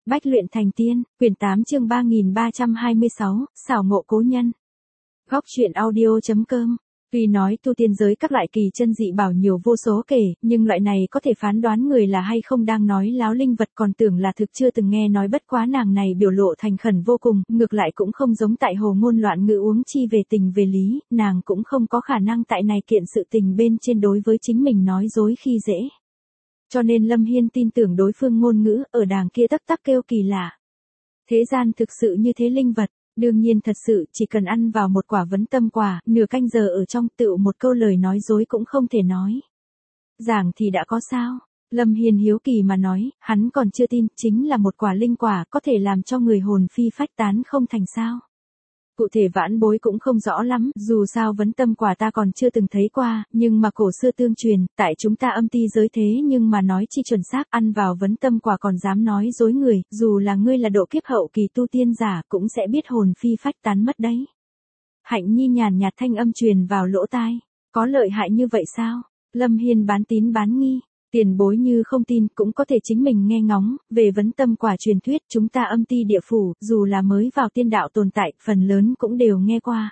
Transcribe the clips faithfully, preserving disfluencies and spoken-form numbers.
Bách luyện thành tiên, quyển tám chương ba nghìn ba trăm hai mươi sáu, xảo ngộ cố nhân. Góc truyện audio chấm com. Tuy nói tu tiên giới các loại kỳ chân dị bảo nhiều vô số kể, nhưng loại này có thể phán đoán người là hay không đang nói láo linh vật còn tưởng là thực chưa từng nghe nói, bất quá nàng này biểu lộ thành khẩn vô cùng, ngược lại cũng không giống tại hồ ngôn loạn ngữ uống chi về tình về lý, nàng cũng không có khả năng tại này kiện sự tình bên trên đối với chính mình nói dối khi dễ. Cho nên Lâm Hiên tin tưởng đối phương ngôn ngữ, ở đàng kia tấp tắc kêu kỳ lạ. Thế gian thực sự như thế linh vật, đương nhiên thật sự chỉ cần ăn vào một quả vấn tâm quả, nửa canh giờ ở trong tựu một câu lời nói dối cũng không thể nói. Giảng thì đã có sao? Lâm Hiên hiếu kỳ mà nói, hắn còn chưa tin, chính là một quả linh quả có thể làm cho người hồn phi phách tán không thành sao. Cụ thể vãn bối cũng không rõ lắm, dù sao vấn tâm quả ta còn chưa từng thấy qua, nhưng mà cổ xưa tương truyền, tại chúng ta âm ti giới thế nhưng mà nói chi chuẩn xác, ăn vào vấn tâm quả còn dám nói dối người, dù là ngươi là độ kiếp hậu kỳ tu tiên giả cũng sẽ biết hồn phi phách tán mất đấy. Hạnh Nhi nhàn nhạt thanh âm truyền vào lỗ tai, có lợi hại như vậy sao? Lâm Hiên bán tín bán nghi. Tiền bối như không tin cũng có thể chính mình nghe ngóng, về vấn tâm quả truyền thuyết chúng ta âm ti địa phủ, dù là mới vào tiên đạo tồn tại, phần lớn cũng đều nghe qua.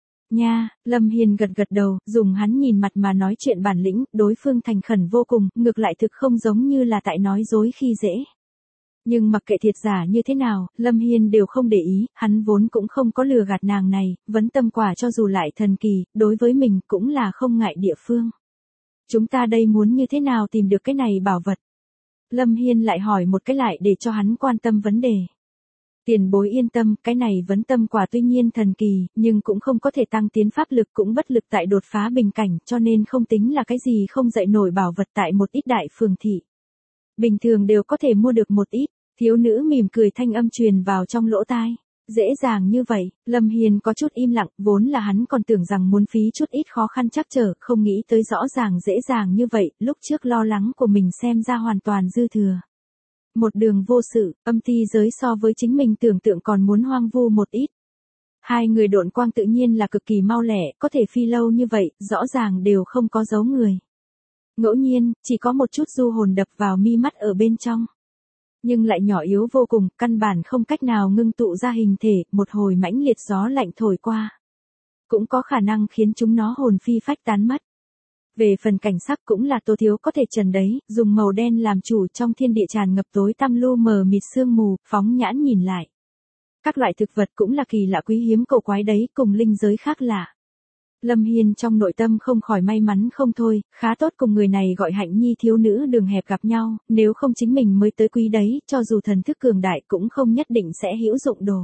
Nha, Lâm Hiên gật gật đầu, dùng hắn nhìn mặt mà nói chuyện bản lĩnh, đối phương thành khẩn vô cùng, ngược lại thực không giống như là tại nói dối khi dễ. Nhưng mặc kệ thiệt giả như thế nào, Lâm Hiên đều không để ý, hắn vốn cũng không có lừa gạt nàng này, vấn tâm quả cho dù lại thần kỳ, đối với mình cũng là không ngại địa phương. Chúng ta đây muốn như thế nào tìm được cái này bảo vật? Lâm Hiên lại hỏi một cái lại để cho hắn quan tâm vấn đề. Tiền bối yên tâm, cái này vấn tâm quả tuy nhiên thần kỳ, nhưng cũng không có thể tăng tiến pháp lực, cũng bất lực tại đột phá bình cảnh, cho nên không tính là cái gì không dậy nổi bảo vật tại một ít đại phường thị. Bình thường đều có thể mua được một ít, thiếu nữ mỉm cười thanh âm truyền vào trong lỗ tai. Dễ dàng như vậy, Lâm Hiên có chút im lặng, vốn là hắn còn tưởng rằng muốn phí chút ít khó khăn trắc trở, không nghĩ tới rõ ràng dễ dàng như vậy, lúc trước lo lắng của mình xem ra hoàn toàn dư thừa. Một đường vô sự, âm ti giới so với chính mình tưởng tượng còn muốn hoang vu một ít. Hai người độn quang tự nhiên là cực kỳ mau lẻ, có thể phi lâu như vậy, rõ ràng đều không có dấu người. Ngẫu nhiên, chỉ có một chút du hồn đập vào mi mắt ở bên trong. Nhưng lại nhỏ yếu vô cùng, căn bản không cách nào ngưng tụ ra hình thể, một hồi mãnh liệt gió lạnh thổi qua. Cũng có khả năng khiến chúng nó hồn phi phách tán mất. Về phần cảnh sắc cũng là Tô Thiếu có thể trần đấy, dùng màu đen làm chủ trong thiên địa tràn ngập tối tăm lu mờ mịt sương mù, phóng nhãn nhìn lại. Các loại thực vật cũng là kỳ lạ quý hiếm cổ quái đấy, cùng linh giới khác lạ. Lâm Hiên trong nội tâm không khỏi may mắn không thôi, khá tốt cùng người này gọi Hạnh Nhi thiếu nữ đường hẹp gặp nhau, nếu không chính mình mới tới quý đấy, cho dù thần thức cường đại cũng không nhất định sẽ hữu dụng đồ.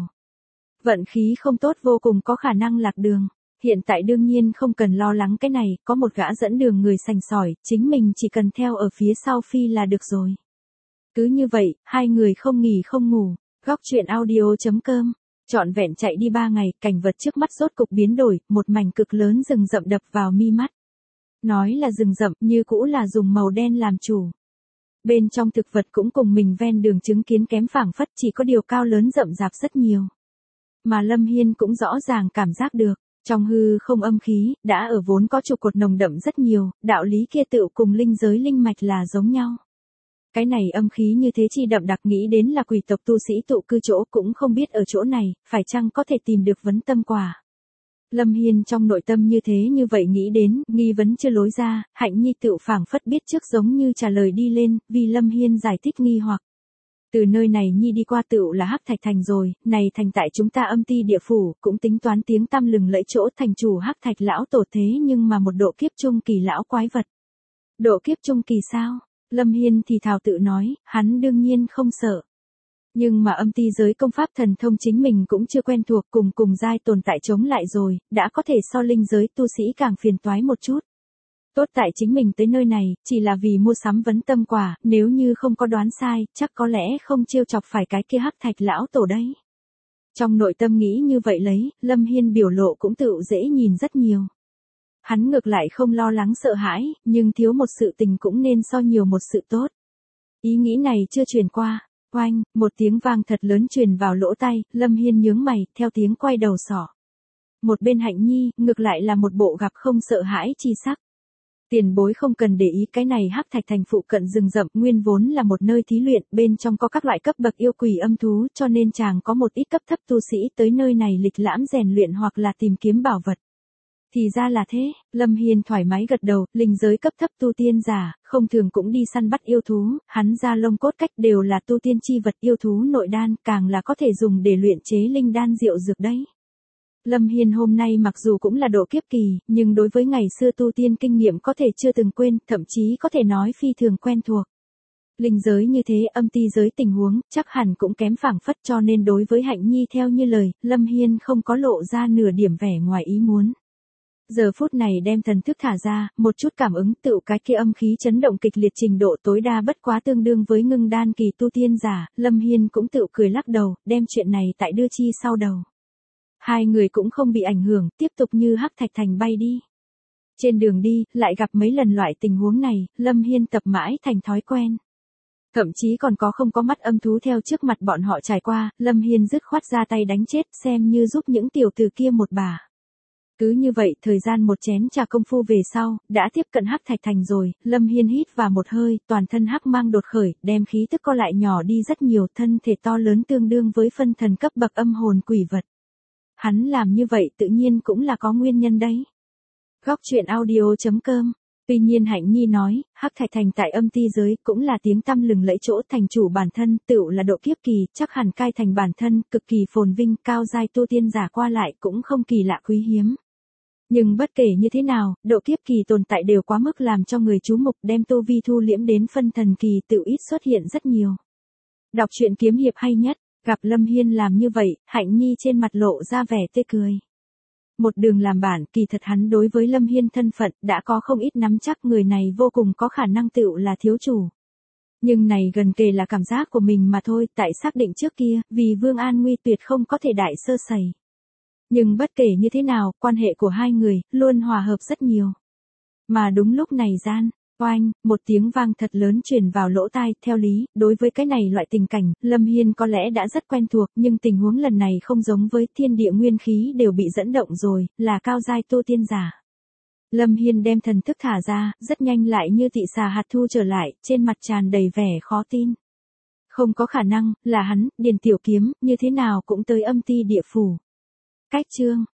Vận khí không tốt vô cùng có khả năng lạc đường, hiện tại đương nhiên không cần lo lắng cái này, có một gã dẫn đường người sành sỏi, chính mình chỉ cần theo ở phía sau phi là được rồi. Cứ như vậy, hai người không nghỉ không ngủ, góc truyện audio chấm com. Trọn vẹn chạy đi ba ngày, cảnh vật trước mắt rốt cục biến đổi, một mảnh cực lớn rừng rậm đập vào mi mắt. Nói là rừng rậm, như cũ là dùng màu đen làm chủ. Bên trong thực vật cũng cùng mình ven đường chứng kiến kém phảng phất, chỉ có điều cao lớn rậm rạp rất nhiều. Mà Lâm Hiên cũng rõ ràng cảm giác được, trong hư không âm khí, đã ở vốn có trụ cột nồng đậm rất nhiều, đạo lý kia tựu cùng linh giới linh mạch là giống nhau. Cái này âm khí như thế chi đậm đặc, nghĩ đến là quỷ tộc tu sĩ tụ cư chỗ, cũng không biết ở chỗ này, phải chăng có thể tìm được vấn tâm quả. Lâm Hiên trong nội tâm như thế như vậy nghĩ đến, nghi vấn chưa lối ra, Hạnh Nhi tựu phảng phất biết trước giống như trả lời đi lên, vì Lâm Hiên giải thích nghi hoặc. Từ nơi này Nhi đi qua tựu là Hắc Thạch Thành rồi, này thành tại chúng ta âm ti địa phủ, cũng tính toán tiếng tăm lừng lẫy chỗ thành chủ Hắc Thạch lão tổ thế nhưng mà một độ kiếp trung kỳ lão quái vật. Độ kiếp trung kỳ sao? Lâm Hiên thì thào tự nói, hắn đương nhiên không sợ. Nhưng mà âm ti giới công pháp thần thông chính mình cũng chưa quen thuộc, cùng cùng giai tồn tại chống lại rồi, đã có thể so linh giới tu sĩ càng phiền toái một chút. Tốt tại chính mình tới nơi này, chỉ là vì mua sắm vấn tâm quả, nếu như không có đoán sai, chắc có lẽ không trêu chọc phải cái kia Hắc Thạch lão tổ đấy. Trong nội tâm nghĩ như vậy lấy, Lâm Hiên biểu lộ cũng tự dễ nhìn rất nhiều. Hắn ngược lại không lo lắng sợ hãi, nhưng thiếu một sự tình cũng nên so nhiều một sự tốt. Ý nghĩ này chưa truyền qua, oanh, một tiếng vang thật lớn truyền vào lỗ tai, Lâm Hiên nhướng mày, theo tiếng quay đầu sỏ. Một bên Hạnh Nhi, ngược lại là một bộ gặp không sợ hãi chi sắc. Tiền bối không cần để ý, cái này Hắc Thạch Thành phụ cận rừng rậm nguyên vốn là một nơi thí luyện, bên trong có các loại cấp bậc yêu quỷ âm thú, cho nên chàng có một ít cấp thấp tu sĩ tới nơi này lịch lãm rèn luyện hoặc là tìm kiếm bảo vật. Thì ra là thế, Lâm Hiên thoải mái gật đầu, linh giới cấp thấp tu tiên giả, không thường cũng đi săn bắt yêu thú, hắn ra lông cốt cách đều là tu tiên chi vật, yêu thú nội đan, càng là có thể dùng để luyện chế linh đan diệu dược đấy. Lâm Hiên hôm nay mặc dù cũng là độ kiếp kỳ, nhưng đối với ngày xưa tu tiên kinh nghiệm có thể chưa từng quên, thậm chí có thể nói phi thường quen thuộc. Linh giới như thế, âm ti giới tình huống, chắc hẳn cũng kém phảng phất, cho nên đối với Hạnh Nhi theo như lời, Lâm Hiên không có lộ ra nửa điểm vẻ ngoài ý muốn. Giờ phút này đem thần thức thả ra, một chút cảm ứng tựu cái kia âm khí chấn động kịch liệt trình độ tối đa bất quá tương đương với ngưng đan kỳ tu tiên giả, Lâm Hiên cũng tựu cười lắc đầu, đem chuyện này tại đưa chi sau đầu. Hai người cũng không bị ảnh hưởng, tiếp tục như Hắc Thạch Thành bay đi. Trên đường đi, lại gặp mấy lần loại tình huống này, Lâm Hiên tập mãi thành thói quen. Thậm chí còn có không có mắt âm thú theo trước mặt bọn họ trải qua, Lâm Hiên dứt khoát ra tay đánh chết, xem như giúp những tiểu tử kia một bà. Cứ như vậy, thời gian một chén trà công phu về sau, đã tiếp cận Hắc Thạch Thành rồi, Lâm Hiên hít vào một hơi, toàn thân hắc mang đột khởi, đem khí tức co lại nhỏ đi rất nhiều, thân thể to lớn tương đương với phân thần cấp bậc âm hồn quỷ vật. Hắn làm như vậy tự nhiên cũng là có nguyên nhân đấy. Góc truyện audio chấm com. Tuy nhiên Hạnh Nhi nói, Hắc Thạch Thành tại âm ti giới cũng là tiếng tăm lừng lẫy, chỗ thành chủ bản thân tựu là độ kiếp kỳ, chắc hẳn cai thành bản thân cực kỳ phồn vinh, cao giai tu tiên giả qua lại cũng không kỳ lạ quý hiếm. Nhưng bất kể như thế nào, độ kiếp kỳ tồn tại đều quá mức làm cho người chú mục, đem tu vi thu liễm đến phân thần kỳ tựu ít xuất hiện rất nhiều. Đọc truyện kiếm hiệp hay nhất. Gặp Lâm Hiên làm như vậy, Hạnh Nhi trên mặt lộ ra vẻ tươi cười. Một đường làm bản, kỳ thật hắn đối với Lâm Hiên thân phận đã có không ít nắm chắc, người này vô cùng có khả năng tựu là thiếu chủ. Nhưng này gần kề là cảm giác của mình mà thôi, tại xác định trước kia, vì Vương An Nguy tuyệt không có thể đại sơ sẩy. Nhưng bất kể như thế nào, quan hệ của hai người luôn hòa hợp rất nhiều. Mà đúng lúc này gian, oanh, một tiếng vang thật lớn truyền vào lỗ tai, theo lý, đối với cái này loại tình cảnh, Lâm Hiên có lẽ đã rất quen thuộc, nhưng tình huống lần này không giống với, thiên địa nguyên khí đều bị dẫn động rồi, là cao giai tu tiên giả. Lâm Hiên đem thần thức thả ra, rất nhanh lại như tị xà hạt thu trở lại, trên mặt tràn đầy vẻ khó tin. Không có khả năng, là hắn, Điền Tiểu Kiếm, như thế nào cũng tới âm ti địa phủ. Cách chương